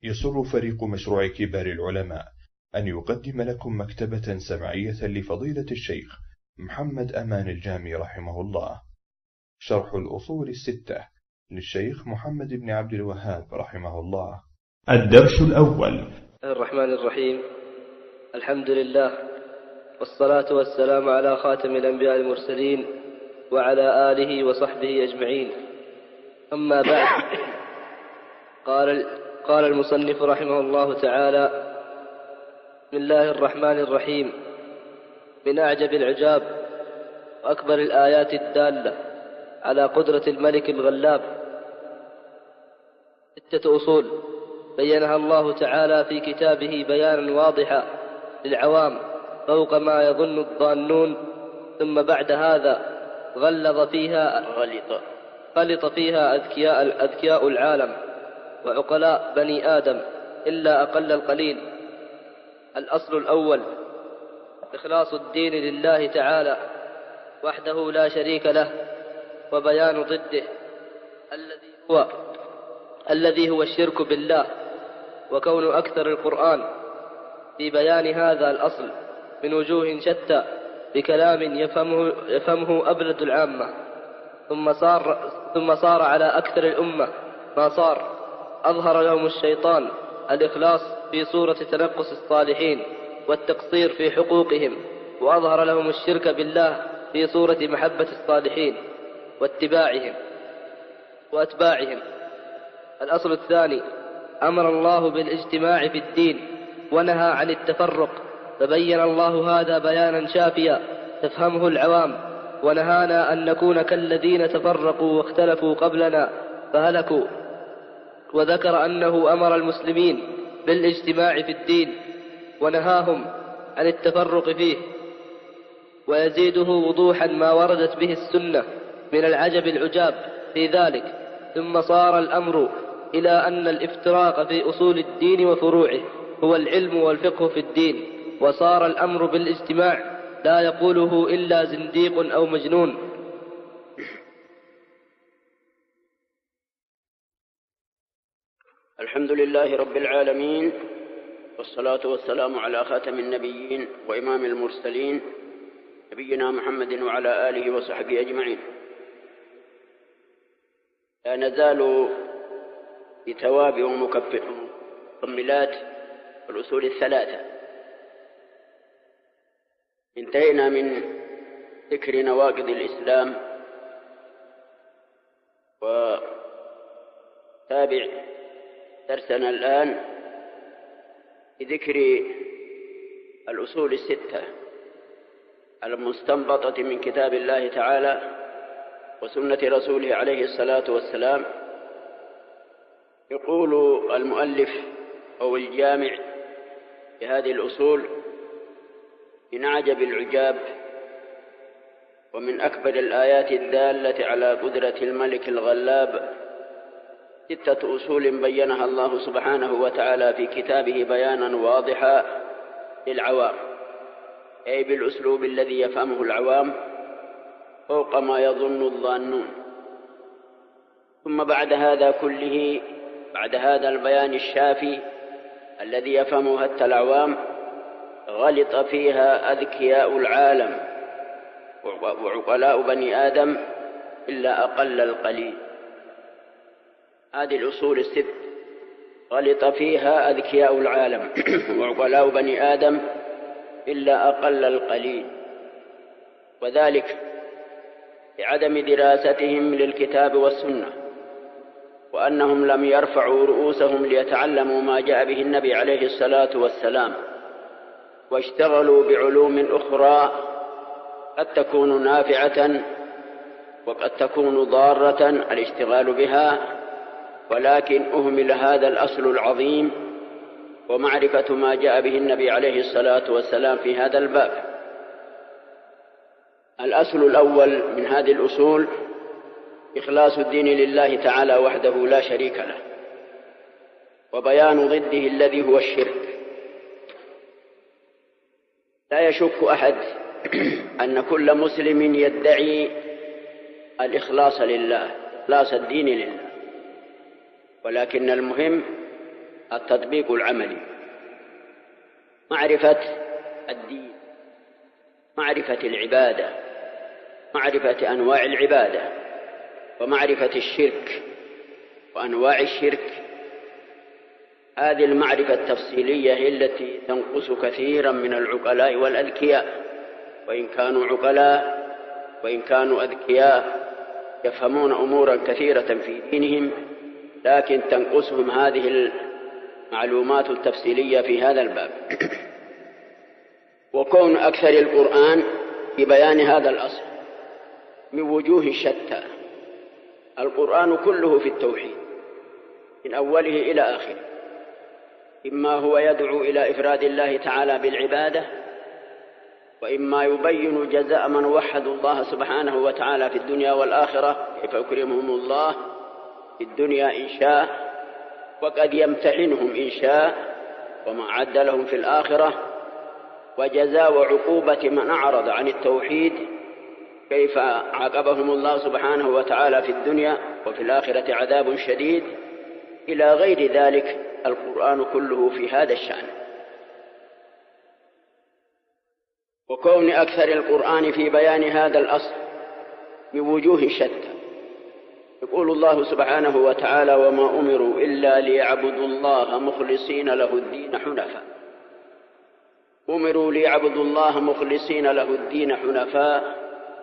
يسر فريق مشروع كبار العلماء أن يقدم لكم مكتبة سمعية لفضيلة الشيخ محمد أمان الجامي رحمه الله، شرح الأصول الستة للشيخ محمد بن عبد الوهاب رحمه الله. الدرس الأول. الرحمن الرحيم. الحمد لله، والصلاة والسلام على خاتم الأنبياء المرسلين وعلى آله وصحبه أجمعين. أما بعد، قال المصنف رحمه الله تعالى: بسم الله الرحمن الرحيم. من أعجب العجاب وأكبر الآيات الدالة على قدرة الملك الغلاب 6 أصول بينها الله تعالى في كتابه بيانا واضحا للعوام فوق ما يظن الظانون، ثم بعد هذا غلط فيها أذكياء العالم وعقلاء بني آدم إلا أقل القليل. الأصل الأول: إخلاص الدين لله تعالى وحده لا شريك له، وبيان ضده الذي هو الشرك بالله، وكون أكثر القرآن في بيان هذا الأصل من وجوه شتى بكلام يفهمه أبلد العامة. ثم صار على أكثر الأمة ما صار. أظهر لهم الشيطان الإخلاص في صورة تنقص الصالحين والتقصير في حقوقهم، وأظهر لهم الشرك بالله في صورة محبة الصالحين وأتباعهم. الأصل الثاني: أمر الله بالاجتماع في الدين ونهى عن التفرق، فبين الله هذا بيانا شافيا تفهمه العوام، ونهانا أن نكون كالذين تفرقوا واختلفوا قبلنا فهلكوا. وذكر أنه أمر المسلمين بالاجتماع في الدين ونهاهم عن التفرق فيه، ويزيده وضوحا ما وردت به السنة من العجب العجاب في ذلك. ثم صار الأمر إلى أن الافتراق في أصول الدين وفروعه هو العلم والفقه في الدين، وصار الأمر بالاجتماع لا يقوله إلا زنديق أو مجنون. الحمد لله رب العالمين، والصلاة والسلام على خاتم النبيين وإمام المرسلين نبينا محمد وعلى آله وصحبه أجمعين. لا نزال بثواب ومكملات الأصول الثلاثة. انتهينا من ذكر نواقض الإسلام، وتابع درسنا الآن بذكر الأصول الستة المستنبطة من كتاب الله تعالى وسنة رسوله عليه الصلاة والسلام. يقول المؤلف أو الجامع لهذه الأصول: من أعجب العجاب ومن أكبر الآيات الدالة على قدرة الملك الغلاب 6 أصول بينها الله سبحانه وتعالى في كتابه بيانا واضحا للعوام، أي بالأسلوب الذي يفهمه العوام فوق ما يظن الظانون. ثم بعد هذا كله، بعد هذا البيان الشافي الذي يفهمه حتى العوام، غلط فيها أذكياء العالم وعقلاء بني آدم إلا أقل القليل. هذه الأصول الست غلط فيها أذكياء العالم وعقلاء بني آدم إلا أقل القليل، وذلك لعدم دراستهم للكتاب والسنة، وأنهم لم يرفعوا رؤوسهم ليتعلموا ما جاء به النبي عليه الصلاة والسلام، واشتغلوا بعلوم أخرى قد تكون نافعة وقد تكون ضارة الاشتغال بها، ولكن أهمل هذا الأصل العظيم ومعرفة ما جاء به النبي عليه الصلاة والسلام في هذا الباب. الأصل الأول من هذه الأصول: إخلاص الدين لله تعالى وحده لا شريك له، وبيان ضده الذي هو الشرك. لا يشك أحد أن كل مسلم يدعي الإخلاص لله، إخلاص الدين لله، ولكن المهم التطبيق العملي، معرفة الدين، معرفة العبادة، معرفة أنواع العبادة، ومعرفة الشرك وأنواع الشرك. هذه المعرفة التفصيلية هي التي تنقص كثيرا من العقلاء والأذكياء، وإن كانوا عقلاء وإن كانوا أذكياء يفهمون أمورا كثيرة في دينهم، لكن تنقصهم هذه المعلومات التفصيلية في هذا الباب. وكون أكثر القرآن في بيان هذا الأصل من وجوه شتى. القرآن كله في التوحيد من أوله إلى آخره، إما هو يدعو إلى إفراد الله تعالى بالعبادة، وإما يبين جزاء من وحدوا الله سبحانه وتعالى في الدنيا والآخرة، كيف يكرمهم الله في الدنيا إن شاء، وقد يمتحنهم إن شاء، وما أعد لهم في الآخرة، وجزاء وعقوبة من أعرض عن التوحيد، كيف عاقبهم الله سبحانه وتعالى في الدنيا، وفي الآخرة عذاب شديد، إلى غير ذلك. القرآن كله في هذا الشأن. وكون أكثر القرآن في بيان هذا الأصل من وجوه شتى. يقول الله سبحانه وتعالى: وما أمروا إلا ليعبدوا الله مخلصين له الدين حنفاء. أمروا ليعبدوا الله مخلصين له الدين حنفاء،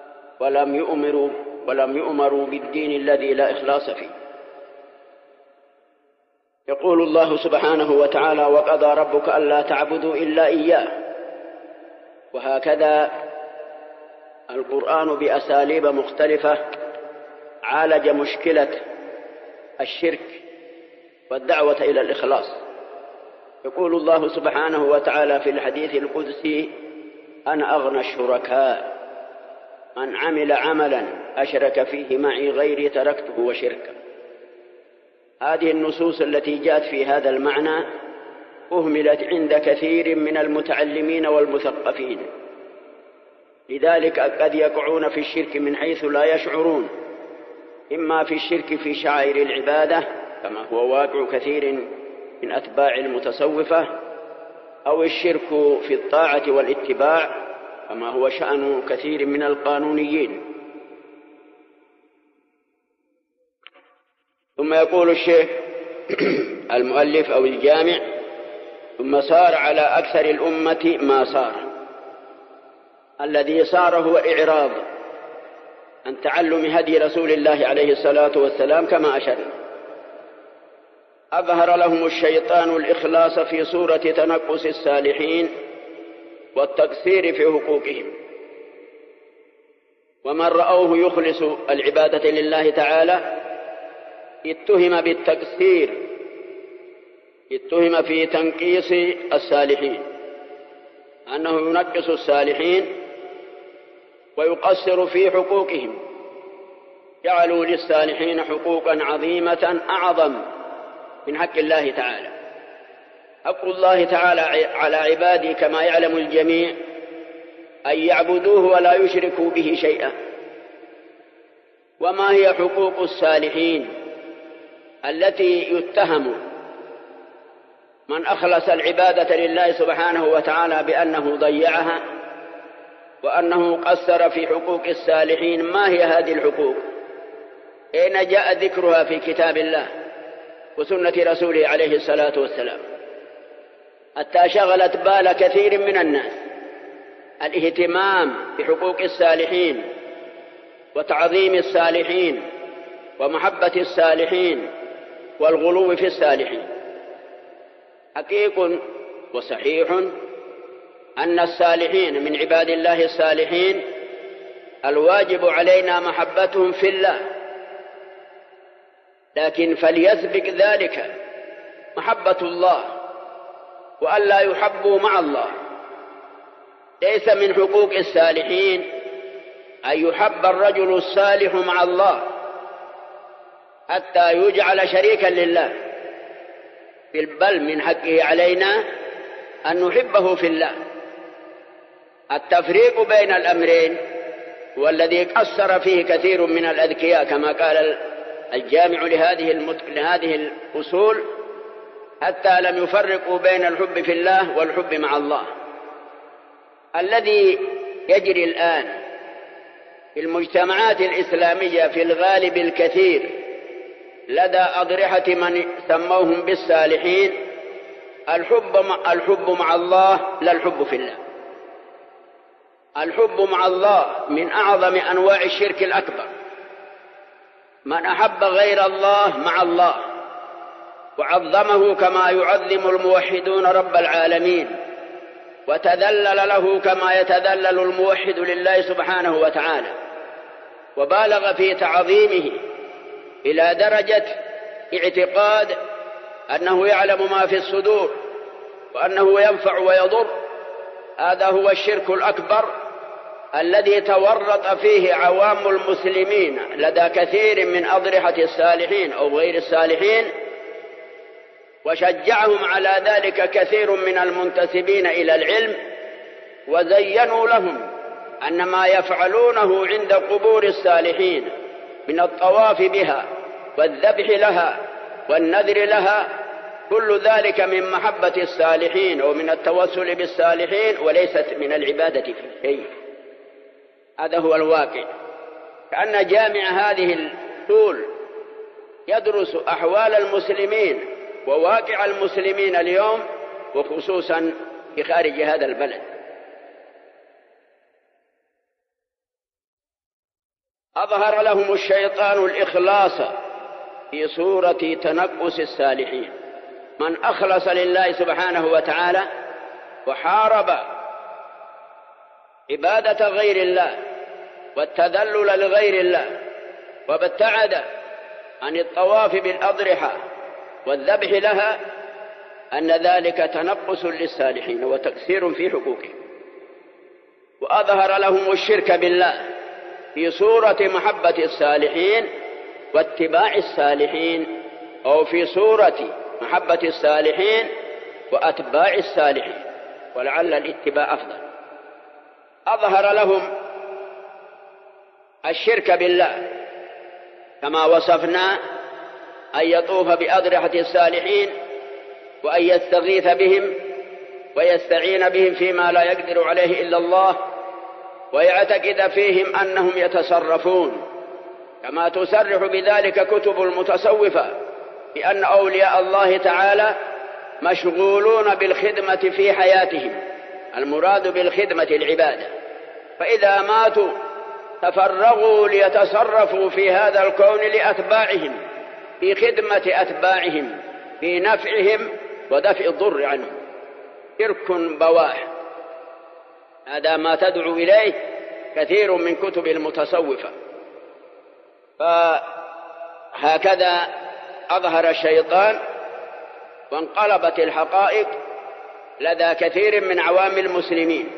ولم يؤمروا بالدين الذي لا إخلاص فيه. يقول الله سبحانه وتعالى: وقضى ربك ألا تعبدوا إلا إياه. وهكذا القرآن بأساليب مختلفة عالج مشكلة الشرك والدعوة إلى الإخلاص. يقول الله سبحانه وتعالى في الحديث القدسي: أنا أغنى الشركاء، من عمل عملا أشرك فيه معي غيري تركته وشركه. هذه النصوص التي جاءت في هذا المعنى أهملت عند كثير من المتعلمين والمثقفين، لذلك قد يقعون في الشرك من حيث لا يشعرون، إما في الشرك في شعائر العبادة كما هو واقع كثير من أتباع المتصوفة، أو الشرك في الطاعة والاتباع كما هو شأن كثير من القانونيين. ثم يقول الشيخ المؤلف أو الجامع: ثم صار على أكثر الأمة ما صار. الذي صار هو إعراض عن تعلم هدي رسول الله عليه الصلاة والسلام كما أشرنا. أظهر لهم الشيطان الإخلاص في صورة تنقص الصالحين والتقصير في حقوقهم، ومن رأوه يخلص العبادة لله تعالى اتهم بالتقصير، اتهم في تنقيص الصالحين، أنه ينقص الصالحين ويقصر في حقوقهم. جعلوا للصالحين حقوقا عظيمة أعظم من حق الله تعالى. حق الله تعالى على عباده كما يعلم الجميع أن يعبدوه ولا يشركوا به شيئا. وما هي حقوق الصالحين التي يتهم من أخلص العبادة لله سبحانه وتعالى بأنه ضيعها وأنه قصر في حقوق الصالحين؟ ما هي هذه الحقوق؟ أين جاء ذكرها في كتاب الله وسنة رسوله عليه الصلاة والسلام؟ حتى شغلت بال كثير من الناس الاهتمام بحقوق الصالحين وتعظيم الصالحين ومحبة الصالحين والغلو في الصالحين. حقيق وصحيح أن الصالحين من عباد الله الصالحين الواجب علينا محبتهم في الله، لكن فليسبق ذلك محبة الله، وأن لا يحبوا مع الله. ليس من حقوق الصالحين أن يحب الرجل الصالح مع الله حتى يجعل شريكا لله، بل من حقه علينا أن نحبه في الله. التفريق بين الأمرين هو الذي قصر فيه كثير من الأذكياء، كما قال الجامع لهذه الأصول: حتى لم يفرقوا بين الحب في الله والحب مع الله. الذي يجري الآن في المجتمعات الإسلامية في الغالب الكثير لدى أضرحة من سموهم بالصالحين الحب مع الله لا الحب في الله. الحب مع الله من أعظم أنواع الشرك الأكبر. من أحب غير الله مع الله وعظمه كما يعظم الموحدون رب العالمين، وتذلل له كما يتذلل الموحد لله سبحانه وتعالى، وبالغ في تعظيمه إلى درجة اعتقاد أنه يعلم ما في الصدور وأنه ينفع ويضر. هذا هو الشرك الأكبر الذي تورط فيه عوام المسلمين لدى كثير من أضرحة الصالحين أو غير الصالحين، وشجعهم على ذلك كثير من المنتسبين إلى العلم، وزينوا لهم أن ما يفعلونه عند قبور الصالحين من الطواف بها والذبح لها والنذر لها كل ذلك من محبة الصالحين ومن التوسل بالصالحين، وليست من العبادة في شيء. هذا هو الواقع. كأن جامع هذه الأصول يدرس أحوال المسلمين وواقع المسلمين اليوم، وخصوصا في خارج هذا البلد. أظهر لهم الشيطان الإخلاص في صورة تنقص الصالحين. من أخلص لله سبحانه وتعالى وحارب عبادة غير الله والتذلل لغير الله وابتعد عن الطواف بالأضرحة والذبح لها، أن ذلك تنقص للصالحين وتقصير في حقوقهم. وأظهر لهم الشرك بالله في صورة محبة الصالحين واتباع الصالحين، أو في صورة محبة الصالحين وأتباع الصالحين، ولعل الاتباع أفضل. أظهر لهم الشرك بالله كما وصفنا، أن يطوف بأضرحة الصالحين وأن يستغيث بهم ويستعين بهم فيما لا يقدر عليه إلا الله، ويعتقد فيهم أنهم يتصرفون، كما تصرح بذلك كتب المتصوفة بأن أولياء الله تعالى مشغولون بالخدمة في حياتهم، المراد بالخدمة العبادة، فإذا ماتوا تفرغوا ليتصرفوا في هذا الكون لأتباعهم، في خدمة أتباعهم، في نفعهم ودفع الضر عنهم. شرك بواح. هذا ما تدعو إليه كثير من كتب المتصوفة. فهكذا أظهر الشيطان وانقلبت الحقائق لدى كثير من عوام المسلمين.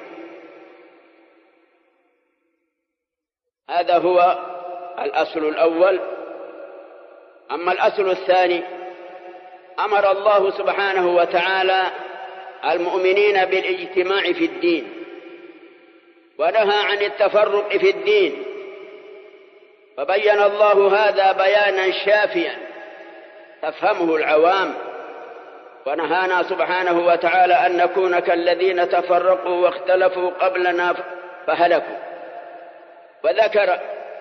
هذا هو الأصل الأول. أما الأصل الثاني، أمر الله سبحانه وتعالى المؤمنين بالاجتماع في الدين، ونهى عن التفرق في الدين، فبين الله هذا بيانا شافيا تفهمه العوام، ونهانا سبحانه وتعالى أن نكون كالذين تفرقوا واختلفوا قبلنا فهلكوا. وذكر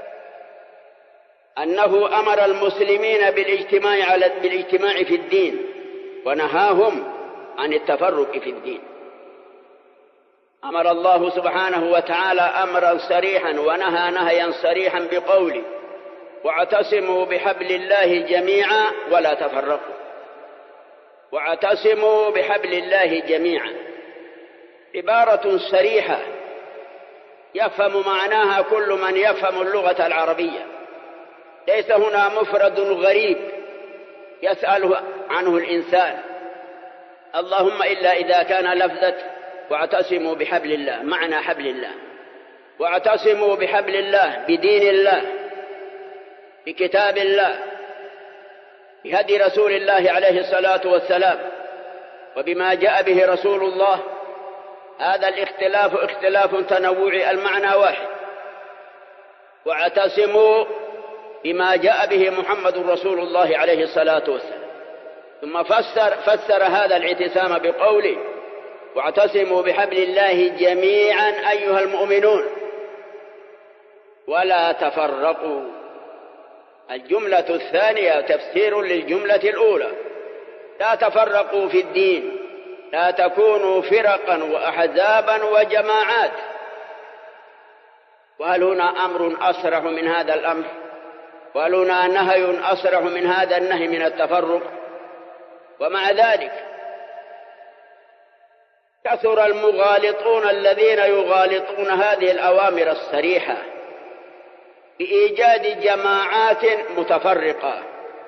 أنه أمر المسلمين بالاجتماع في الدين، ونهاهم عن التفرق في الدين. أمر الله سبحانه وتعالى أمرا صريحا ونهى نهيا صريحا بقوله: واعتصموا بحبل الله جميعا ولا تفرقوا. واعتصموا بحبل الله جميعا عبارة صريحة يفهم معناها كل من يفهم اللغة العربية، ليس هنا مفرد غريب يسأل عنه الإنسان، اللهم إلا إذا كان لفظة واعتصموا بحبل الله، معنى حبل الله. واعتصموا بحبل الله، بدين الله، بكتاب الله، بهدي رسول الله عليه الصلاة والسلام، وبما جاء به رسول الله. هذا الاختلاف اختلاف تنوع، المعنى واحد. واعتصموا بما جاء به محمد رسول الله عليه الصلاة والسلام. ثم فسر هذا الاعتصام بقوله واعتصموا بحبل الله جميعا أيها المؤمنون ولا تفرقوا. الجملة الثانية تفسير للجملة الأولى: لا تفرقوا في الدين، لا تكونوا فرقا وأحزابا وجماعات. وهل هنا أمر أصرح من هذا الأمر؟ وهل هنا نهي أصرح من هذا النهي من التفرق؟ ومع ذلك كثر المغالطون الذين يغالطون هذه الأوامر الصريحة بإيجاد جماعات متفرقة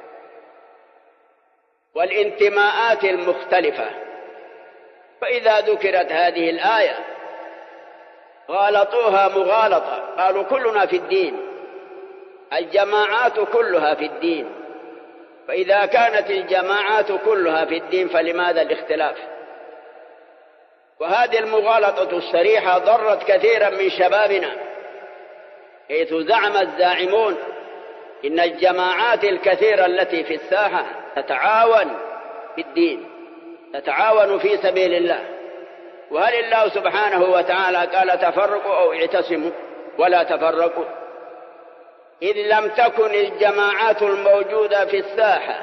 والانتماءات المختلفة. فإذا ذكرت هذه الآية غالطوها مغالطة، قالوا كلنا في الدين، الجماعات كلها في الدين. فإذا كانت الجماعات كلها في الدين فلماذا الاختلاف؟ وهذه المغالطة الصريحة ضرت كثيرا من شبابنا، حيث زعم الزاعمون إن الجماعات الكثيرة التي في الساحة تتعاون في الدين، تتعاون في سبيل الله. وهل الله سبحانه وتعالى قال تفرقوا أو اعتصموا ولا تفرقوا؟ إذ لم تكن الجماعات الموجودة في الساحة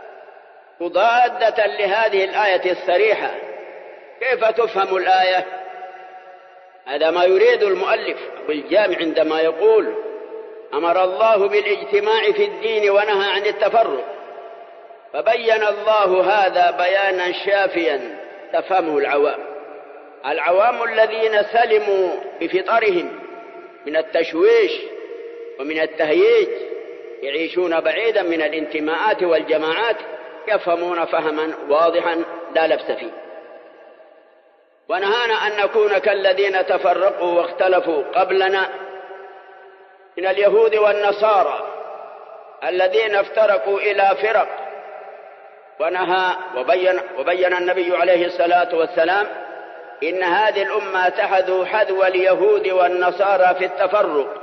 مضادة لهذه الآية الصريحة، كيف تفهم الآية؟ هذا ما يريد المؤلف بالجامع عندما يقول أمر الله بالاجتماع في الدين ونهى عن التفرق. فبين الله هذا بيانا شافيا تفهمه العوام الذين سلموا بفطرهم من التشويش ومن التهييج، يعيشون بعيدا من الانتماءات والجماعات، يفهمون فهما واضحا لا لبس فيه. ونهانا أن نكون كالذين تفرقوا واختلفوا قبلنا من اليهود والنصارى الذين افترقوا إلى فرق. ونهى وبين النبي عليه الصلاة والسلام إن هذه الأمة تحذو حذو اليهود والنصارى في التفرق،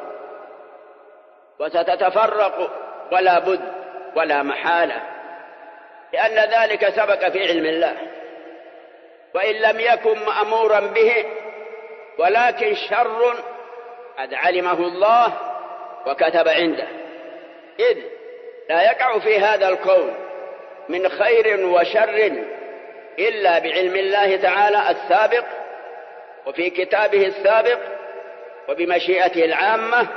وستتفرق ولا بد ولا محالة، لأن ذلك سبق في علم الله، وإن لم يكن مأمورا به، ولكن شر قد علمه الله وكتب عنده. إذ لا يقع في هذا الكون من خير وشر إلا بعلم الله تعالى السابق، وفي كتابه السابق، وبمشيئته العامة.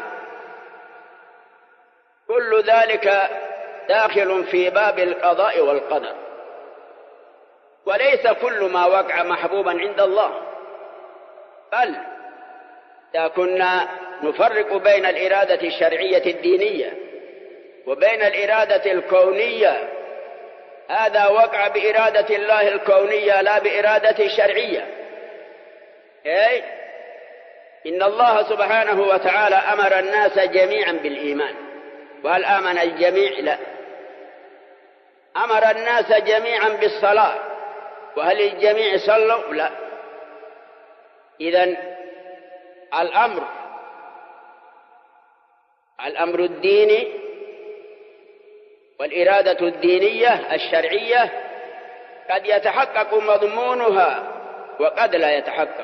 كل ذلك داخل في باب القضاء والقدر، وليس كل ما وقع محبوبا عند الله. بل إذا كنا نفرق بين الإرادة الشرعية الدينية وبين الإرادة الكونية، هذا وقع بإرادة الله الكونية لا بإرادة الشرعية. إن الله سبحانه وتعالى أمر الناس جميعا بالإيمان، وهل آمن الجميع؟ لا. أمر الناس جميعا بالصلاة، وهل الجميع صلوا؟ لا. إذن الأمر الديني والإرادة الدينية الشرعية قد يتحقق مضمونها وقد لا يتحقق.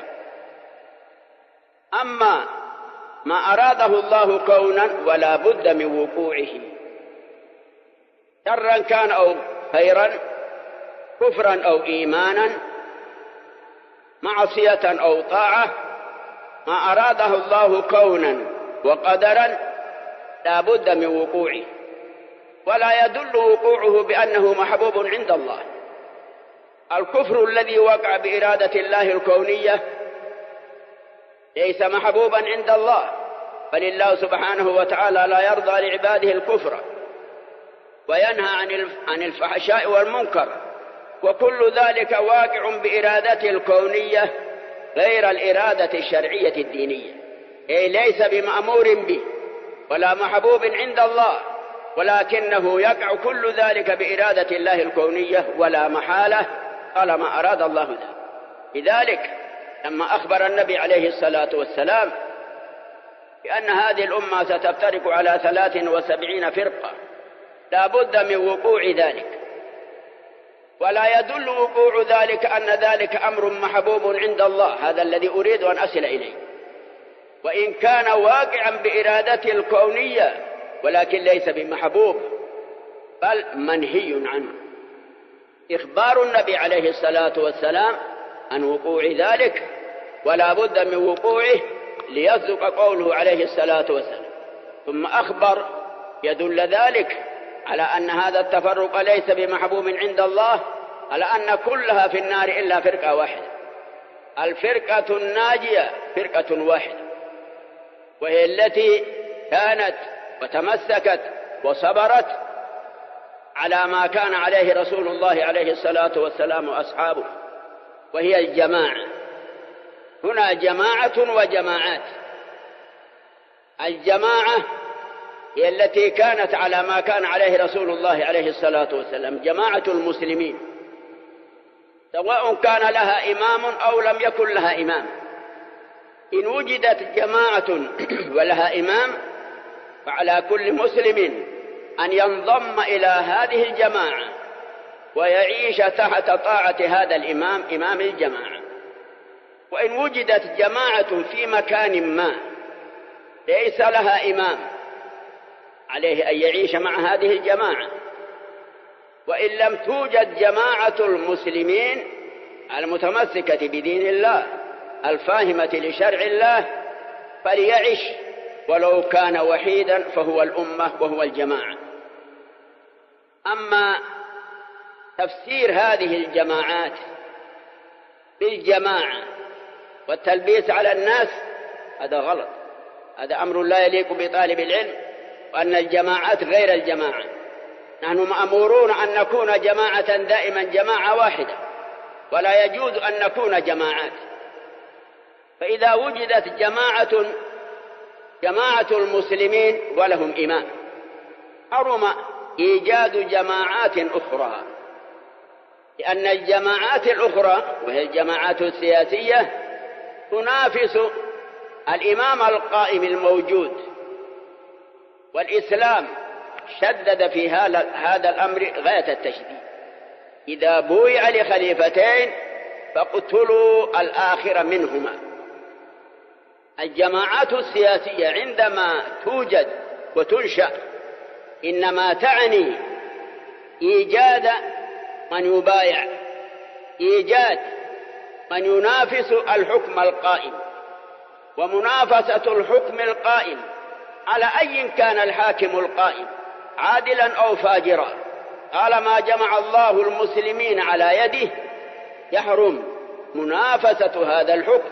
أما ما أراده الله كونا ولا بد من وقوعه، شرا كان أو خيرا، كفرا أو إيمانا، معصية أو طاعة، ما أراده الله كونا وقدرا لا بد من وقوعه، ولا يدل وقوعه بأنه محبوب عند الله. الكفر الذي وقع بإرادة الله الكونية ليس محبوبا عند الله، بل الله سبحانه وتعالى لا يرضى لعباده الكفر، وينهى عن الفحشاء والمنكر، وكل ذلك واقع بإرادته الكونية غير الإرادة الشرعية الدينية. ليس بمأمور به ولا محبوب عند الله، ولكنه يقع كل ذلك بإرادة الله الكونية ولا محالة طالما أراد الله ذلك. لذلك لما أخبر النبي عليه الصلاة والسلام بأن هذه الأمة ستفترق على 73 فرقة، لا بد من وقوع ذلك، ولا يدل وقوع ذلك أن ذلك أمر محبوب عند الله. هذا الذي أريد أن أصل إليه. وإن كان واقعا بإرادته الكونية ولكن ليس بمحبوب بل منهي عنه. إخبار النبي عليه الصلاة والسلام عن وقوع ذلك ولا بد من وقوعه ليصدق قوله عليه الصلاة والسلام. ثم أخبر يدل ذلك على أن هذا التفرق ليس بمحبوب عند الله، على أن كلها في النار إلا فرقة واحدة. الفرقة الناجية فرقة واحدة، وهي التي كانت وتمسكت وصبرت على ما كان عليه رسول الله عليه الصلاة والسلام وأصحابه، وهي الجماعة. هنا جماعة وجماعات. الجماعة هي التي كانت على ما كان عليه رسول الله عليه الصلاة والسلام، جماعة المسلمين، سواء كان لها إمام أو لم يكن لها إمام. إن وجدت جماعة ولها إمام فعلى كل مسلم أن ينضم إلى هذه الجماعة ويعيش تحت طاعة هذا الإمام، إمام الجماعة. وإن وجدت جماعة في مكان ما ليس لها إمام عليه أن يعيش مع هذه الجماعة. وإن لم توجد جماعة المسلمين المتمسكة بدين الله الفاهمة لشرع الله فليعش ولو كان وحيدا، فهو الأمة وهو الجماعة. أما تفسير هذه الجماعات بالجماعة والتلبيس على الناس هذا غلط. هذا أمر لا يليق بطالب العلم، وأن الجماعات غير الجماعة. نحن مأمورون أن نكون جماعة دائما، جماعة واحدة، ولا يجوز أن نكون جماعات. فإذا وجدت جماعة المسلمين ولهم إمام حرم إيجاد جماعات أخرى، لأن الجماعات الأخرى وهي الجماعات السياسية تنافس الإمام القائم الموجود. والإسلام شدد في هذا الأمر غاية التشديد. إذا بويع لخليفتين فاقتلوا الآخر منهما. الجماعات السياسية عندما توجد وتنشأ إنما تعني إيجاد من يبايع، إيجاد من ينافس الحكم القائم. ومنافسة الحكم القائم على أي كان الحاكم القائم عادلا أو فاجرا، طالما جمع الله المسلمين على يده يحرم منافسة هذا الحكم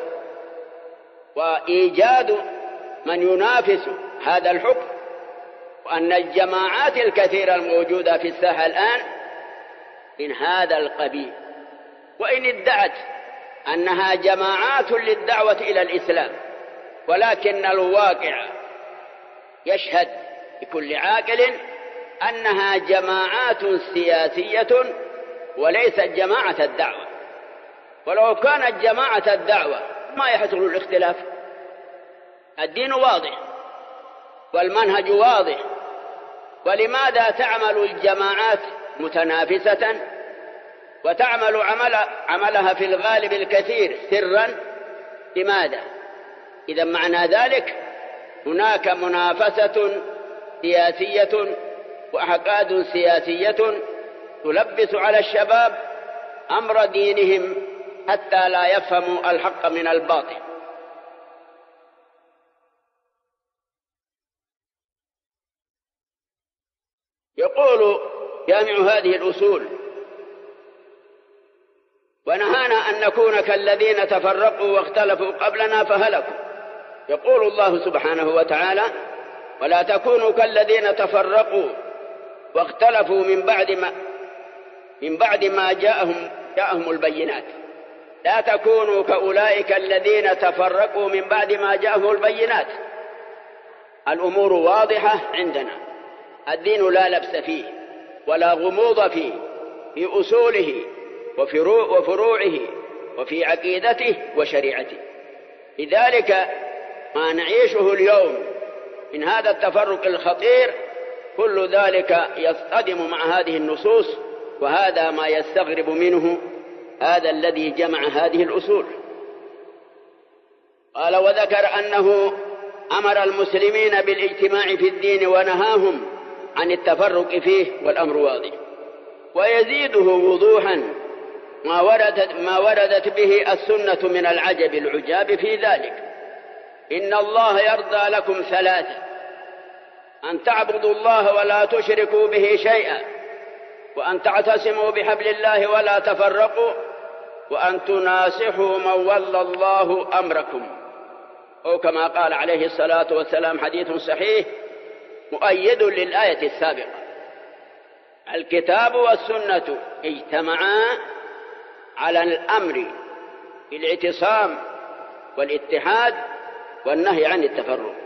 وإيجاد من ينافس هذا الحكم. وأن الجماعات الكثيرة الموجودة في الساحة الآن من هذا القبيل، وإن ادعت أنها جماعات للدعوة إلى الإسلام، ولكن الواقع يشهد لكل عاقل أنها جماعات سياسية وليست جماعة الدعوة. ولو كانت جماعة الدعوة ما يحصل الاختلاف. الدين واضح والمنهج واضح. ولماذا تعمل الجماعات متنافسة وتعمل عملها في الغالب الكثير سرا؟ لماذا؟ إذا معنى ذلك هناك منافسة سياسية وأحقاد سياسية تلبس على الشباب أمر دينهم حتى لا يفهموا الحق من الباطل. يقول جامع هذه الأصول: ونهانا أن نكون كالذين تفرقوا واختلفوا قبلنا فهلكوا. يقول الله سبحانه وتعالى: ولا تكونوا كالذين تفرقوا واختلفوا من بعد ما جاءهم البينات. لا تكونوا كأولئك الذين تفرقوا من بعد ما جاءهم البينات. الأمور واضحة عندنا، الدين لا لبس فيه ولا غموض فيه، في أصوله وفروعه وفي عقيدته وشريعته. لذلك ما نعيشه اليوم من هذا التفرق الخطير كل ذلك يصطدم مع هذه النصوص وهذا ما يستغرب منه هذا الذي جمع هذه الأصول. قال: وذكر أنه أمر المسلمين بالاجتماع في الدين ونهاهم عن التفرق فيه، والأمر واضح. ويزيده وضوحا ما وردت به السنة من العجب العجاب في ذلك. إن الله يرضى لكم ثلاثة: أن تعبدوا الله ولا تشركوا به شيئا، وأن تعتصموا بحبل الله ولا تفرقوا، وأن تناصحوا من ولى الله أمركم، أو كما قال عليه الصلاة والسلام حديث صحيح مؤيد للآية السابقة. الكتاب والسنة اجتمعا على الأمر بالاعتصام والاتحاد والنهي عن التفرق.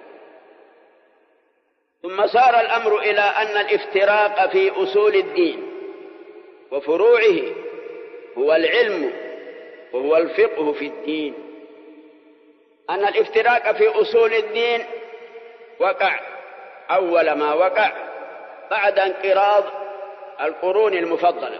ثم صار الأمر إلى أن الافتراق في أصول الدين وفروعه هو العلم وهو الفقه في الدين. أن الافتراق في أصول الدين وقع أول ما وقع بعد انقراض القرون المفضلة،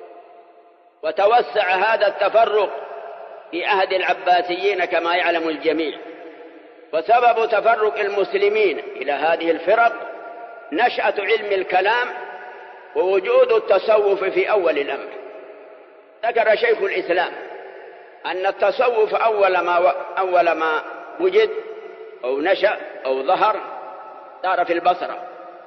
وتوسع هذا التفرق في عهد العباسيين كما يعلم الجميع. وسبب تفرق المسلمين إلى هذه الفرق نشأة علم الكلام ووجود التصوف في أول الأمر. ذكر شيخ الإسلام أن التصوف أول ما وجد أو نشأ أو ظهر دار في البصرة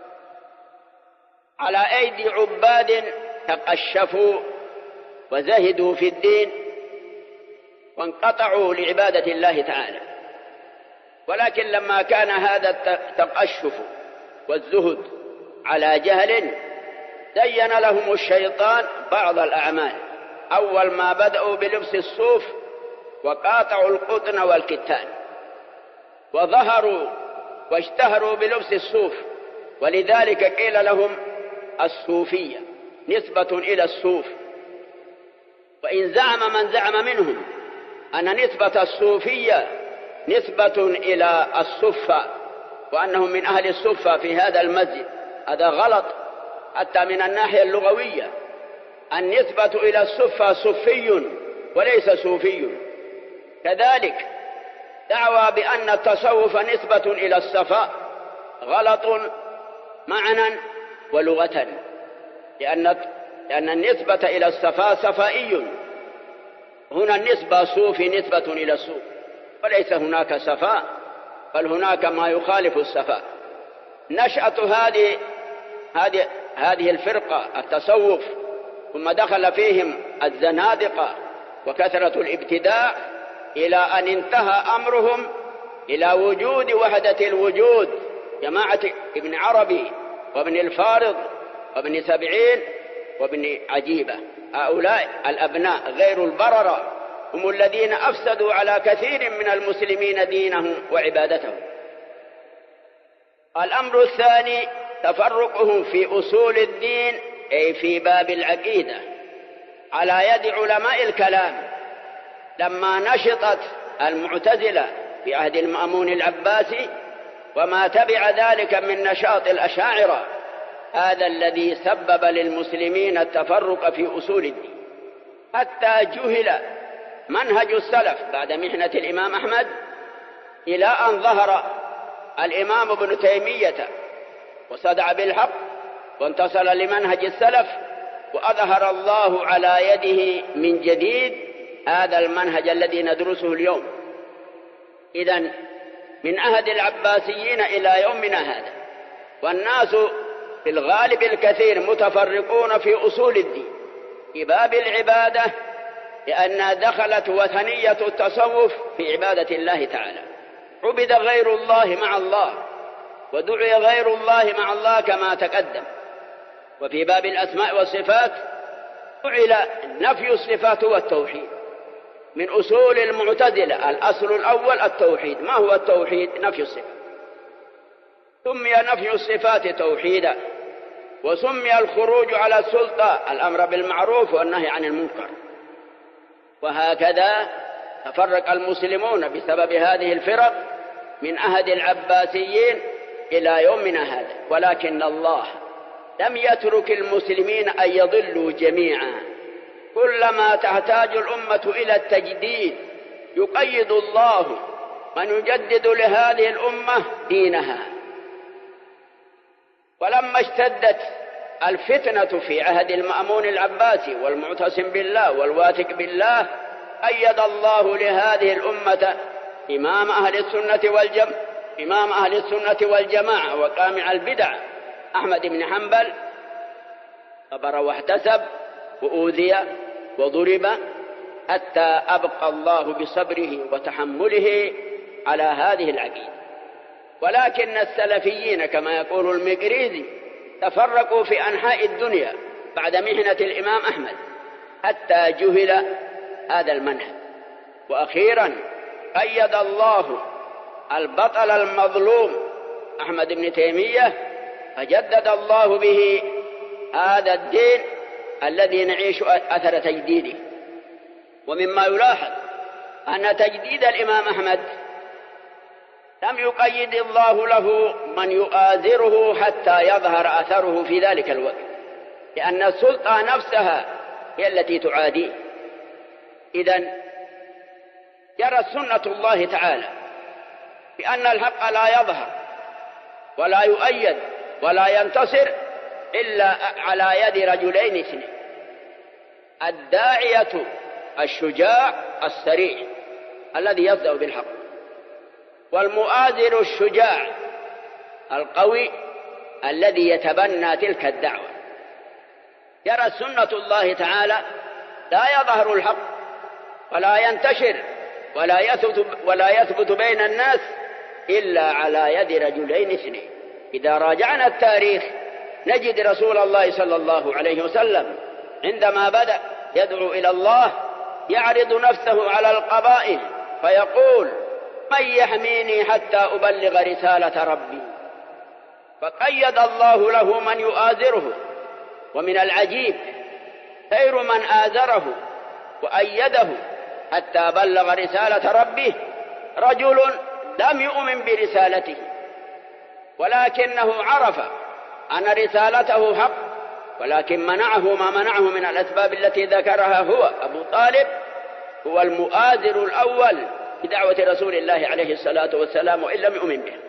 على أيدي عباد تقشفوا وزهدوا في الدين وانقطعوا لعبادة الله تعالى. ولكن لما كان هذا التقشف والزهد على جهل زين لهم الشيطان بعض الأعمال. أول ما بدأوا بلبس الصوف وقاطعوا القطن والكتان، وظهروا واشتهروا بلبس الصوف، ولذلك قيل لهم الصوفية نسبة إلى الصوف. وإن زعم من زعم منهم أن نسبة الصوفية نسبة إلى الصفة وأنهم من أهل الصفة في هذا المسجد، هذا غلط حتى من الناحية اللغوية. النسبة إلى الصفة صفي وليس صوفي. كذلك دعوى بأن التصوف نسبة إلى الصفاء غلط معنى ولغة، لأن النسبة إلى الصفاء صفائي. هنا النسبة صوفي نسبة إلى الصوف، وليس هناك صفاء، بل هناك ما يخالف الصفاء. نشأة هذه الفرقة التصوف، ثم دخل فيهم الزنادقة وكثرة الابتداع، إلى أن انتهى أمرهم إلى وجود وحدة الوجود جماعة ابن عربي وابن الفارض وابن سبعين وابن عجيبة. هؤلاء الأبناء غير البررة هم الذين أفسدوا على كثير من المسلمين دينهم وعبادتهم. الأمر الثاني تفرقهم في أصول الدين، أي في باب العقيدة، على يد علماء الكلام. لما نشطت المعتزلة في عهد المأمون العباسي وما تبع ذلك من نشاط الأشاعرة، هذا الذي سبب للمسلمين التفرق في أصول الدين، حتى جهل منهج السلف بعد محنة الإمام أحمد، إلى أن ظهر الإمام ابن تيمية وصدع بالحق وانتصر لمنهج السلف، وأظهر الله على يده من جديد هذا المنهج الذي ندرسه اليوم. إذن من عهد العباسيين إلى يومنا هذا، والناس في الغالب الكثير متفرقون في أصول الدين في باب العبادة، لأن دخلت وثنية التصوف في عبادة الله تعالى. عبد غير الله مع الله، ودعي غير الله مع الله كما تقدم. وفي باب الأسماء والصفات فعل نفي الصفات والتوحيد من أصول المعتزلة. الأصل الأول التوحيد. ما هو التوحيد؟ نفي الصفات. سمي نفي الصفات توحيدا، وسمي الخروج على السلطة الأمر بالمعروف والنهي عن المنكر. وهكذا تفرق المسلمون بسبب هذه الفرق من عهد العباسيين إلى يومنا هذا. ولكن الله لم يترك المسلمين أن يضلوا جميعا، كلما تحتاج الأمة إلى التجديد يقيد الله من يجدد لهذه الأمة دينها. ولما اشتدت الفتنة في عهد المأمون العباسي والمعتصم بالله والواثق بالله، أيد الله لهذه الأمة إمام أهل السنة والجماعة وقامع البدع أحمد بن حنبل، صبر واحتسب وأوذي وضرب حتى أبقى الله بصبره وتحمله على هذه العقيدة. ولكن السلفيين كما يقول المقريزي تفرقوا في أنحاء الدنيا بعد محنة الإمام أحمد حتى جهل هذا المنهج. وأخيرا قيد الله البطل المظلوم أحمد بن تيمية، فجدد الله به هذا الدين الذي نعيش أثر تجديده. ومما يلاحظ أن تجديد الإمام أحمد لم يقيد الله له من يؤازره حتى يظهر أثره في ذلك الوقت، لأن السلطة نفسها هي التي تعاديه. إذن جرت سنة الله تعالى بأن الحق لا يظهر ولا يؤيد ولا ينتصر إلا على يد رجلين اثنين: الداعية الشجاع السريع الذي يصدأ بالحق، والمؤازر الشجاع القوي الذي يتبنى تلك الدعوة. جرت سنة الله تعالى لا يظهر الحق ولا ينتشر ولا يثبت بين الناس إلا على يد رجلين اثنين. إذا راجعنا التاريخ نجد رسول الله صلى الله عليه وسلم عندما بدأ يدعو إلى الله يعرض نفسه على القبائل فيقول: من يحميني حتى أبلغ رسالة ربي؟ فقيد الله له من يؤازره. ومن العجيب خير من آزره وأيده حتى بلغ رسالة ربه رجل لم يؤمن برسالته، ولكنه عرف أن رسالته حق، ولكن منعه ما منعه من الأسباب التي ذكرها هو أبو طالب، هو المؤازر الأول بدعوة رسول الله عليه الصلاة والسلام وإن لم يؤمن به.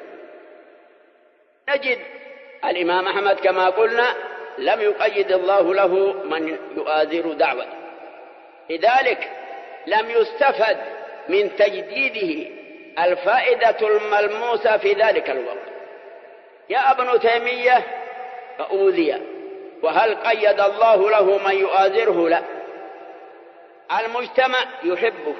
نجد الإمام أحمد كما قلنا لم يقيد الله له من يؤازر دعوته، لذلك لم يستفد من تجديده الفائدة الملموسة في ذلك الوقت. يا ابن تيمية فأوذي، وهل قيد الله له من يؤازره؟ لا. المجتمع يحبه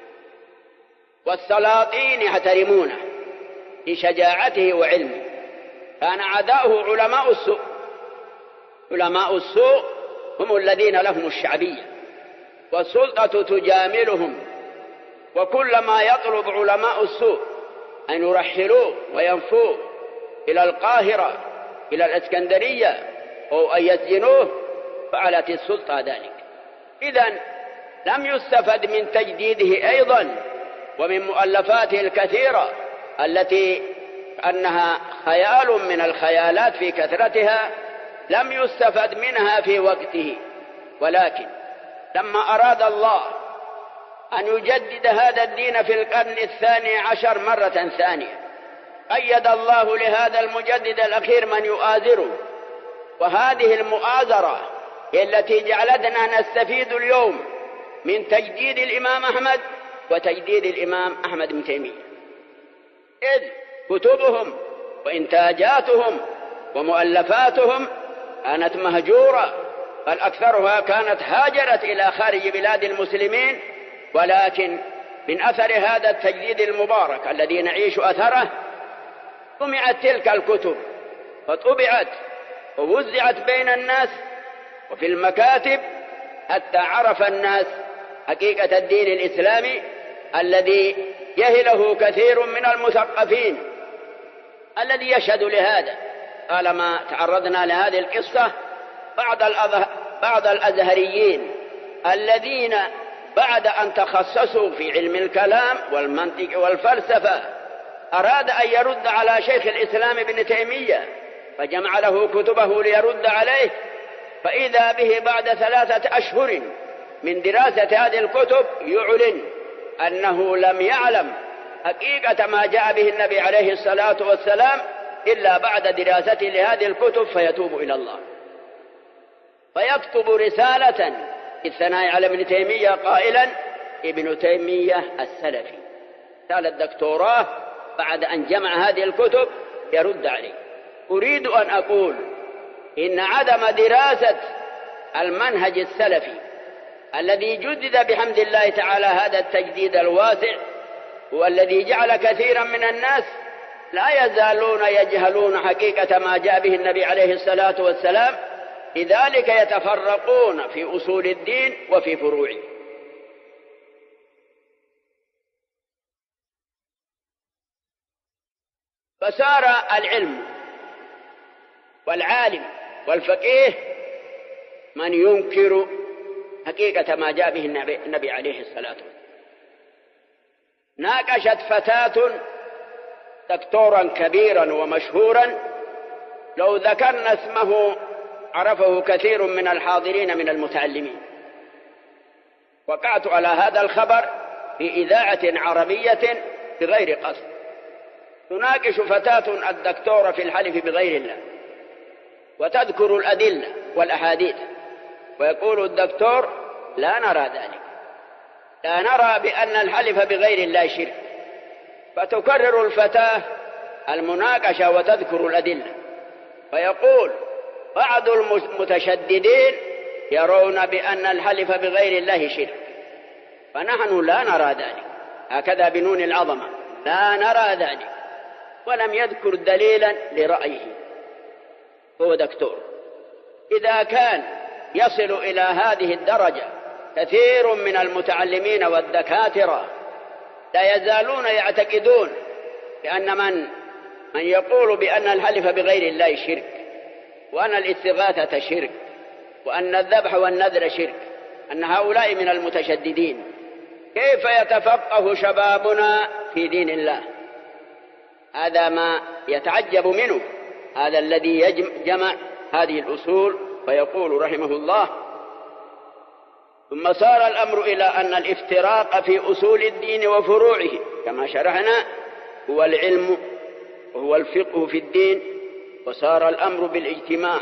والسلاطين يحترمونه لشجاعته وعلمه. كان عداؤه علماء السوء. علماء السوء هم الذين لهم الشعبية والسلطة تجاملهم، وكلما يطلب علماء السوء أن يرحلوه وينفوه إلى القاهرة إلى الإسكندرية أو أن يسجنوه فعلت السلطة ذلك. إذن لم يستفد من تجديده أيضا ومن مؤلفاته الكثيرة التي أنها خيال من الخيالات في كثرتها، لم يستفد منها في وقته. ولكن لما أراد الله أن يجدد هذا الدين في القرن 12 مرة ثانية، قيد الله لهذا المجدد الأخير من يؤازره. وهذه المؤازرة هي التي جعلتنا نستفيد اليوم من تجديد الإمام أحمد وتجديد الإمام أحمد بن تيمية، إذ كتبهم وإنتاجاتهم ومؤلفاتهم كانت مهجورة، بل أكثرها كانت هاجرت إلى خارج بلاد المسلمين. ولكن من أثر هذا التجديد المبارك الذي نعيش أثره طمعت تلك الكتب فطبعت ووزعت بين الناس وفي المكاتب حتى عرف الناس حقيقة الدين الإسلامي الذي يهله كثير من المثقفين. الذي يشهد لهذا طالما تعرضنا لهذه القصة بعض الأزهريين الذين بعد أن تخصصوا في علم الكلام والمنطق والفلسفة أراد أن يرد على شيخ الإسلام ابن تيمية فجمع له كتبه ليرد عليه، فإذا به بعد 3 أشهر من دراسة هذه الكتب يعلن أنه لم يعلم حقيقة ما جاء به النبي عليه الصلاة والسلام إلا بعد دراسته لهذه الكتب، فيتوب إلى الله. فيكتب رسالة الثناء على ابن تيمية قائلا: ابن تيمية السلفي، رسالة دكتوراه بعد أن جمع هذه الكتب يرد عليه. أريد أن أقول إن عدم دراسة المنهج السلفي الذي جدد بحمد الله تعالى هذا التجديد الواسع هو الذي جعل كثيرا من الناس لا يزالون يجهلون حقيقة ما جاء به النبي عليه الصلاة والسلام، لذلك يتفرقون في أصول الدين وفي فروعه. فصار العلم والعالم والفقيه من ينكر حقيقة ما جاء به النبي عليه الصلاة والسلام. ناقشت فتاة دكتورا كبيرا ومشهورا لو ذكرنا اسمه عرفه كثير من الحاضرين من المتعلمين. وقعت على هذا الخبر في إذاعة عربية بغير قصد. تناقش فتاة الدكتورة في الحلف بغير الله، وتذكر الأدلة والأحاديث، ويقول الدكتور: لا نرى ذلك، لا نرى بأن الحلف بغير الله شرك. فتكرر الفتاة المناقشة وتذكر الأدلة، ويقول: بعض المتشددين يرون بأن الحلف بغير الله شرك، فنحن لا نرى ذلك، هكذا بنون العظمة، لا نرى ذلك، ولم يذكر دليلا لرأيه. هو دكتور. إذا كان يصل إلى هذه الدرجة كثير من المتعلمين والدكاترة لا يزالون يعتقدون بأن من يقول بأن الحلف بغير الله شرك، وأن الاستغاثة شرك، وأن الذبح والنذر شرك، أن هؤلاء من المتشددين، كيف يتفقه شبابنا في دين الله؟ هذا ما يتعجب منه هذا الذي جمع هذه الأصول. فيقول رحمه الله: ثم صار الأمر إلى أن الافتراق في أصول الدين وفروعه كما شرحنا هو العلم وهو الفقه في الدين. وصار الأمر بالاجتماع،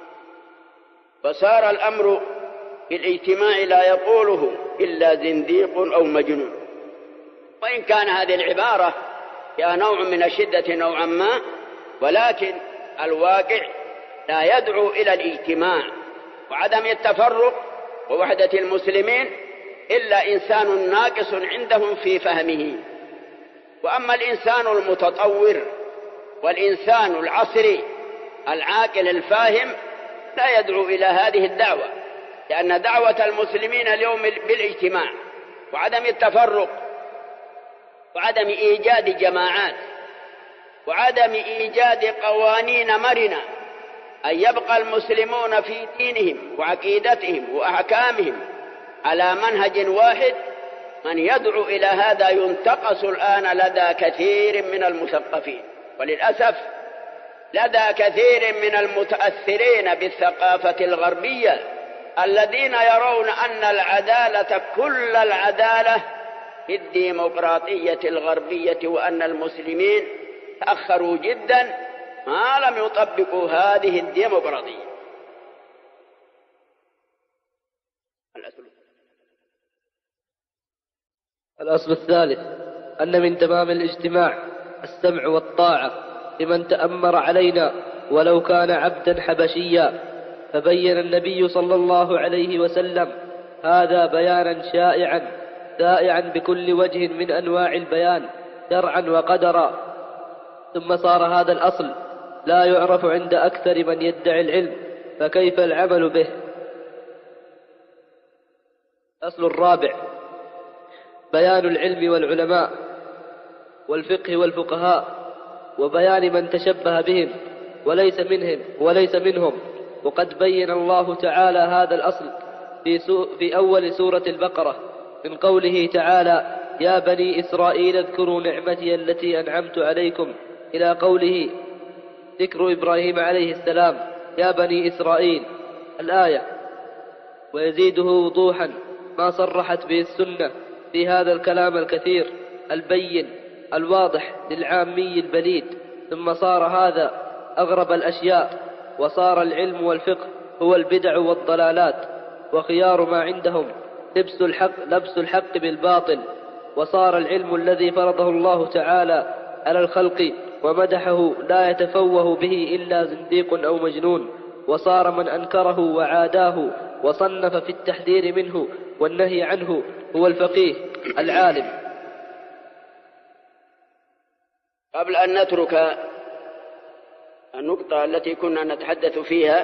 فصار الأمر بالاجتماع لا يقوله إلا زنديق أو مجنون. وإن كان هذه العبارة فيها نوع من الشدة نوعا ما، ولكن الواقع لا يدعو إلى الاجتماع وعدم التفرق ووحدة المسلمين إلا إنسان ناقص عندهم في فهمه. وأما الإنسان المتطور والإنسان العصري العاقل الفاهم لا يدعو إلى هذه الدعوة، لأن دعوة المسلمين اليوم بالاجتماع وعدم التفرق وعدم إيجاد جماعات وعدم إيجاد قوانين مرنة، أن يبقى المسلمون في دينهم وعقيدتهم وأحكامهم على منهج واحد. من يدعو إلى هذا ينتقص الآن لدى كثير من المثقفين، وللأسف لدى كثير من المتأثرين بالثقافة الغربية الذين يرون أن العدالة كل العدالة في الديمقراطية الغربية، وأن المسلمين تأخروا جدا ما لم يطبقوا هذه الديمقراطية. الأصل الثالث أن من تمام الاجتماع السمع والطاعة لمن تأمر علينا ولو كان عبدا حبشيا. فبين النبي صلى الله عليه وسلم هذا بيانا شائعا ذائعا بكل وجه من أنواع البيان شرعا وقدرا. ثم صار هذا الأصل لا يعرف عند أكثر من يدعي العلم، فكيف العمل به؟ الأصل الرابع بيان العلم والعلماء والفقه والفقهاء، وبيان من تشبه بهم وليس منهم. وقد بين الله تعالى هذا الأصل في أول سورة البقرة من قوله تعالى: يا بني إسرائيل اذكروا نعمتي التي أنعمت عليكم، إلى قوله: ذكر إبراهيم عليه السلام يا بني إسرائيل الآية. ويزيده وضوحا ما صرحت به السنة في هذا الكلام الكثير البين الواضح للعامي البليد. ثم صار هذا أغرب الأشياء، وصار العلم والفقه هو البدع والضلالات، وخيار ما عندهم لبس الحق بالباطل. وصار العلم الذي فرضه الله تعالى على الخلق ومدحه لا يتفوه به إلا زنديق أو مجنون. وصار من أنكره وعاداه وصنف في التحذير منه والنهي عنه هو الفقيه العالم. قبل أن نترك النقطة التي كنا نتحدث فيها،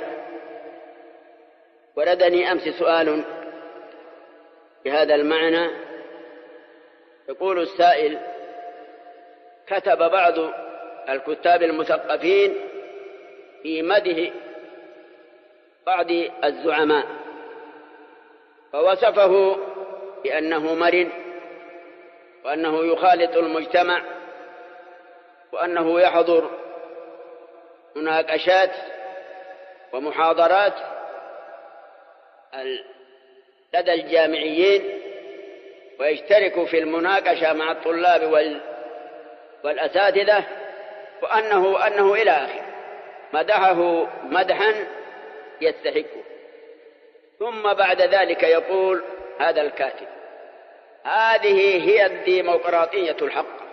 وردني أمس سؤال بهذا المعنى. يقول السائل: كتب بعض الكتاب المثقفين في مدح بعض الزعماء، فوصفه بأنه مرن، وأنه يخالط المجتمع، وأنه يحضر مناقشات ومحاضرات لدى الجامعيين، ويشترك في المناقشة مع الطلاب والأساتذة، وأنه إلى آخره، مدحه مدحا يستحقه. ثم بعد ذلك يقول هذا الكاتب: هذه هي الديمقراطية الحقة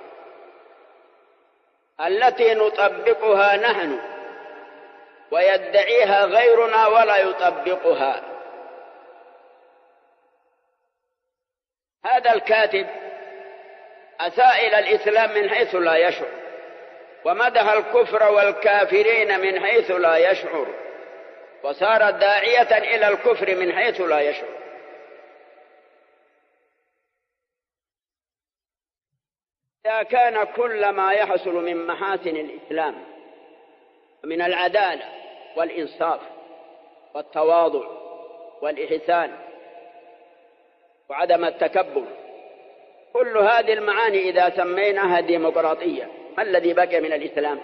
التي نطبقها نحن ويدعيها غيرنا ولا يطبقها. هذا الكاتب أساء إلى الإسلام من حيث لا يشعر، ومدح الكفر والكافرين من حيث لا يشعر، وصار داعية إلى الكفر من حيث لا يشعر. إذا كان كل ما يحصل من محاسن الإسلام من العدالة والإنصاف والتواضع والإحسان وعدم التكبر، كل هذه المعاني إذا سميناها ديمقراطية، ما الذي بقي من الإسلام؟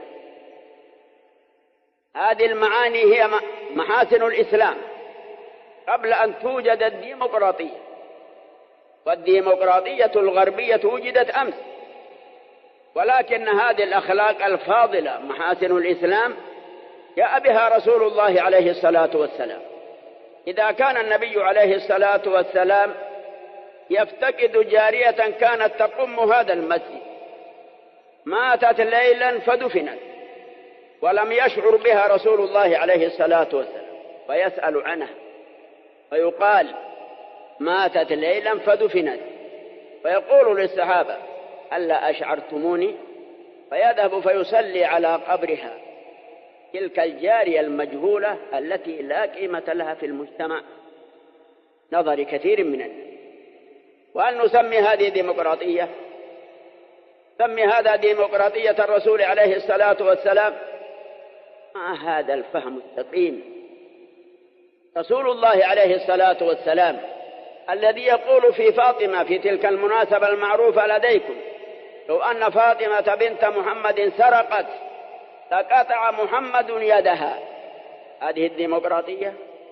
هذه المعاني هي محاسن الإسلام قبل أن توجد الديمقراطية، والديمقراطية الغربية وجدت أمس، ولكن هذه الأخلاق الفاضلة محاسن الإسلام جاء بها رسول الله عليه الصلاة والسلام. إذا كان النبي عليه الصلاة والسلام يفتقد جارية كانت تقم هذا المسجد، ماتت ليلا فدفنت، ولم يشعر بها رسول الله عليه الصلاة والسلام، فيسأل عنها فيقال ماتت ليلا فدفنت، فيقول للصحابة: ألا أشعرتموني؟ فيذهب فيصلي على قبرها، تلك الجارية المجهولة التي لا قيمة لها في المجتمع نظر كثير من الناس. وأن نسمي هذه ديمقراطية؟ سمي هذا ديمقراطية الرسول عليه الصلاة والسلام؟ ما هذا الفهم السقيم. رسول الله عليه الصلاة والسلام الذي يقول في فاطمة في تلك المناسبة المعروفة لديكم: لو أن فاطمة بنت محمد سرقت لقطع محمد يدها. هذه الديمقراطية؟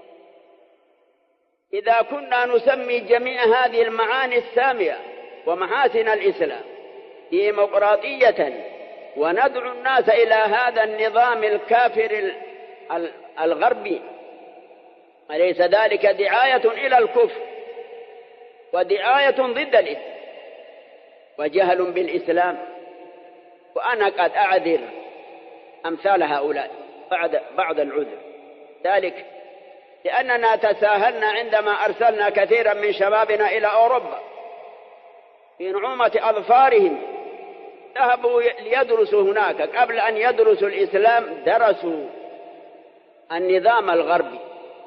إذا كنا نسمي جميع هذه المعاني السامية ومحاسن الإسلام ديمقراطية، وندعو الناس إلى هذا النظام الكافر الغربي، أليس ذلك دعاية إلى الكفر ودعاية ضد الإسلام وجهل بالإسلام؟ وأنا قد أعذر أمثال هؤلاء بعض العذر، ذلك لأننا تساهلنا عندما أرسلنا كثيرا من شبابنا إلى أوروبا في نعومة أظفارهم، ذهبوا ليدرسوا هناك، قبل أن يدرسوا الإسلام درسوا النظام الغربي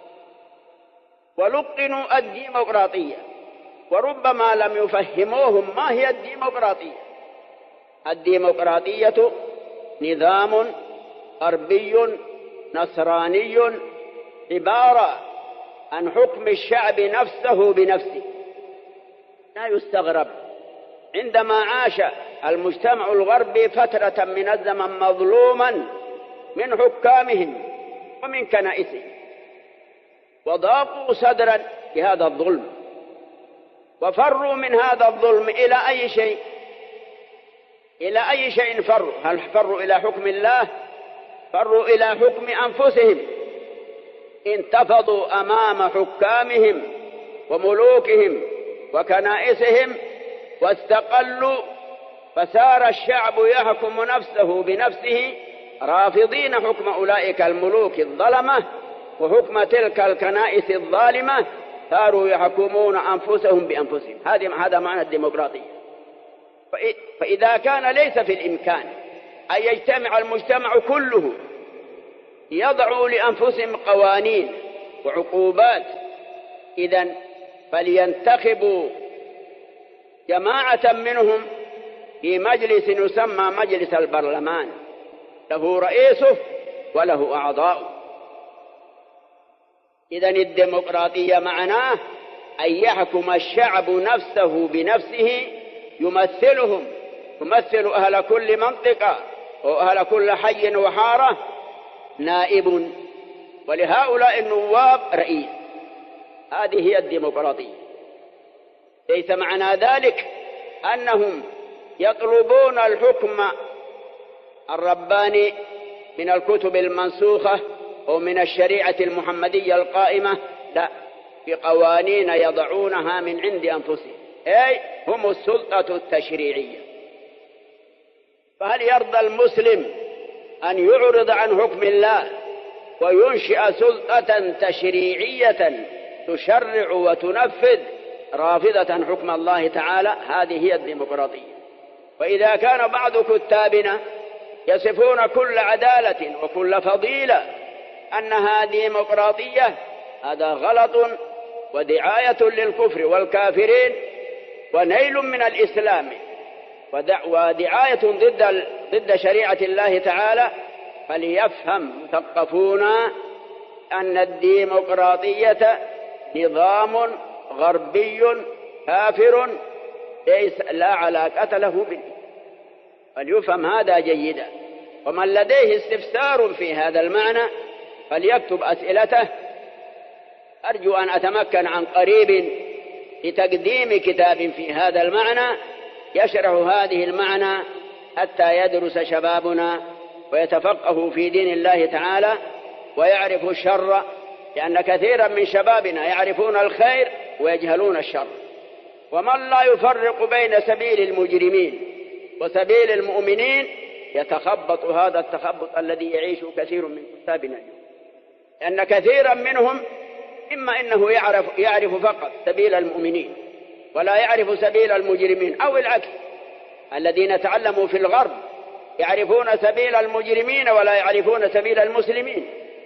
ولقنوا الديمقراطية، وربما لم يفهموهم ما هي الديمقراطية. الديمقراطية نظام غربي نصراني عبارة عن حكم الشعب نفسه بنفسه. لا يستغرب عندما عاش المجتمع الغربي فترة من الزمن مظلوما من حكامهم ومن كنائسهم، وضاقوا صدرا بهذا الظلم، وفروا من هذا الظلم إلى أي شيء؟ إلى أي شيء فروا؟ هل فروا إلى حكم الله؟ فروا إلى حكم أنفسهم، انتفضوا أمام حكامهم وملوكهم وكنائسهم واستقلوا، فصار الشعب يحكم نفسه بنفسه، رافضين حكم أولئك الملوك الظلمة وحكم تلك الكنائس الظالمة، صاروا يحكمون أنفسهم بأنفسهم. هذا معنى الديمقراطية. فإذا كان ليس في الإمكان أن يجتمع المجتمع كله يضعوا لأنفسهم قوانين وعقوبات، إذن فلينتخبوا جماعة منهم في مجلس يسمى مجلس البرلمان، له رئيسه وله أعضاء. إذن الديمقراطية معناه أن يحكم الشعب نفسه بنفسه، يمثلهم، يمثل أهل كل منطقة وأهل كل حي وحارة نائب، ولهؤلاء النواب رئيس. هذه هي الديمقراطية. ليس معنى ذلك أنهم يطلبون الحكم الرباني من الكتب المنسوخة أو من الشريعة المحمدية القائمة، لا، بقوانين يضعونها من عند أنفسهم، أي هم السلطة التشريعية. فهل يرضى المسلم أن يعرض عن حكم الله وينشئ سلطة تشريعية تشرع وتنفذ رافضة حكم الله تعالى؟ هذه هي الديمقراطية. وإذا كان بعض كتابنا يصفون كل عدالة وكل فضيلة أنها ديمقراطية، هذا غلط ودعاية للكفر والكافرين ونيل من الإسلام ودعاية ضد شريعة الله تعالى. فليفهم مثقفون أن الديمقراطية نظام غربي كافر لا علاقة له بالدين، فليفهم هذا جيدا. ومن لديه استفسار في هذا المعنى فليكتب أسئلته. أرجو أن أتمكن عن قريب لتقديم كتاب في هذا المعنى يشرح هذه المعنى حتى يدرس شبابنا ويتفقهوا في دين الله تعالى ويعرفوا الشر، لأن كثيرا من شبابنا يعرفون الخير ويجهلون الشر. ومن لا يفرق بين سبيل المجرمين وسبيل المؤمنين يتخبط هذا التخبط الذي يعيشه كثير من كتابنا اليوم، لأن كثيرا منهم إما إنه يعرف فقط سبيل المؤمنين ولا يعرف سبيل المجرمين، أو العكس، الذين تعلموا في الغرب يعرفون سبيل المجرمين ولا يعرفون سبيل المسلمين.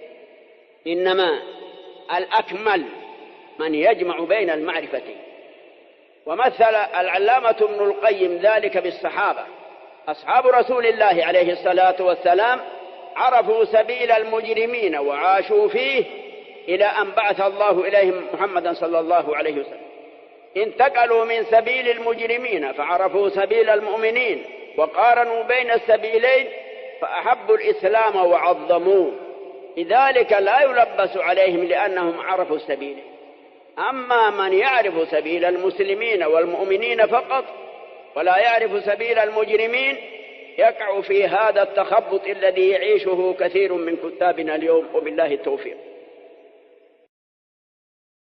إنما الأكمل من يجمع بين المعرفتين. ومثل العلامة ابن القيم ذلك بالصحابة. أصحاب رسول الله عليه الصلاة والسلام عرفوا سبيل المجرمين وعاشوا فيه إلى أن بعث الله إليهم محمدا صلى الله عليه وسلم. انتقلوا من سبيل المجرمين فعرفوا سبيل المؤمنين وقارنوا بين السبيلين فأحبوا الإسلام وعظموه، لذلك لا يلبس عليهم لأنهم عرفوا السبيل. أما من يعرف سبيل المسلمين والمؤمنين فقط ولا يعرف سبيل المجرمين يقع في هذا التخبط الذي يعيشه كثير من كتابنا اليوم، وبالله التوفيق.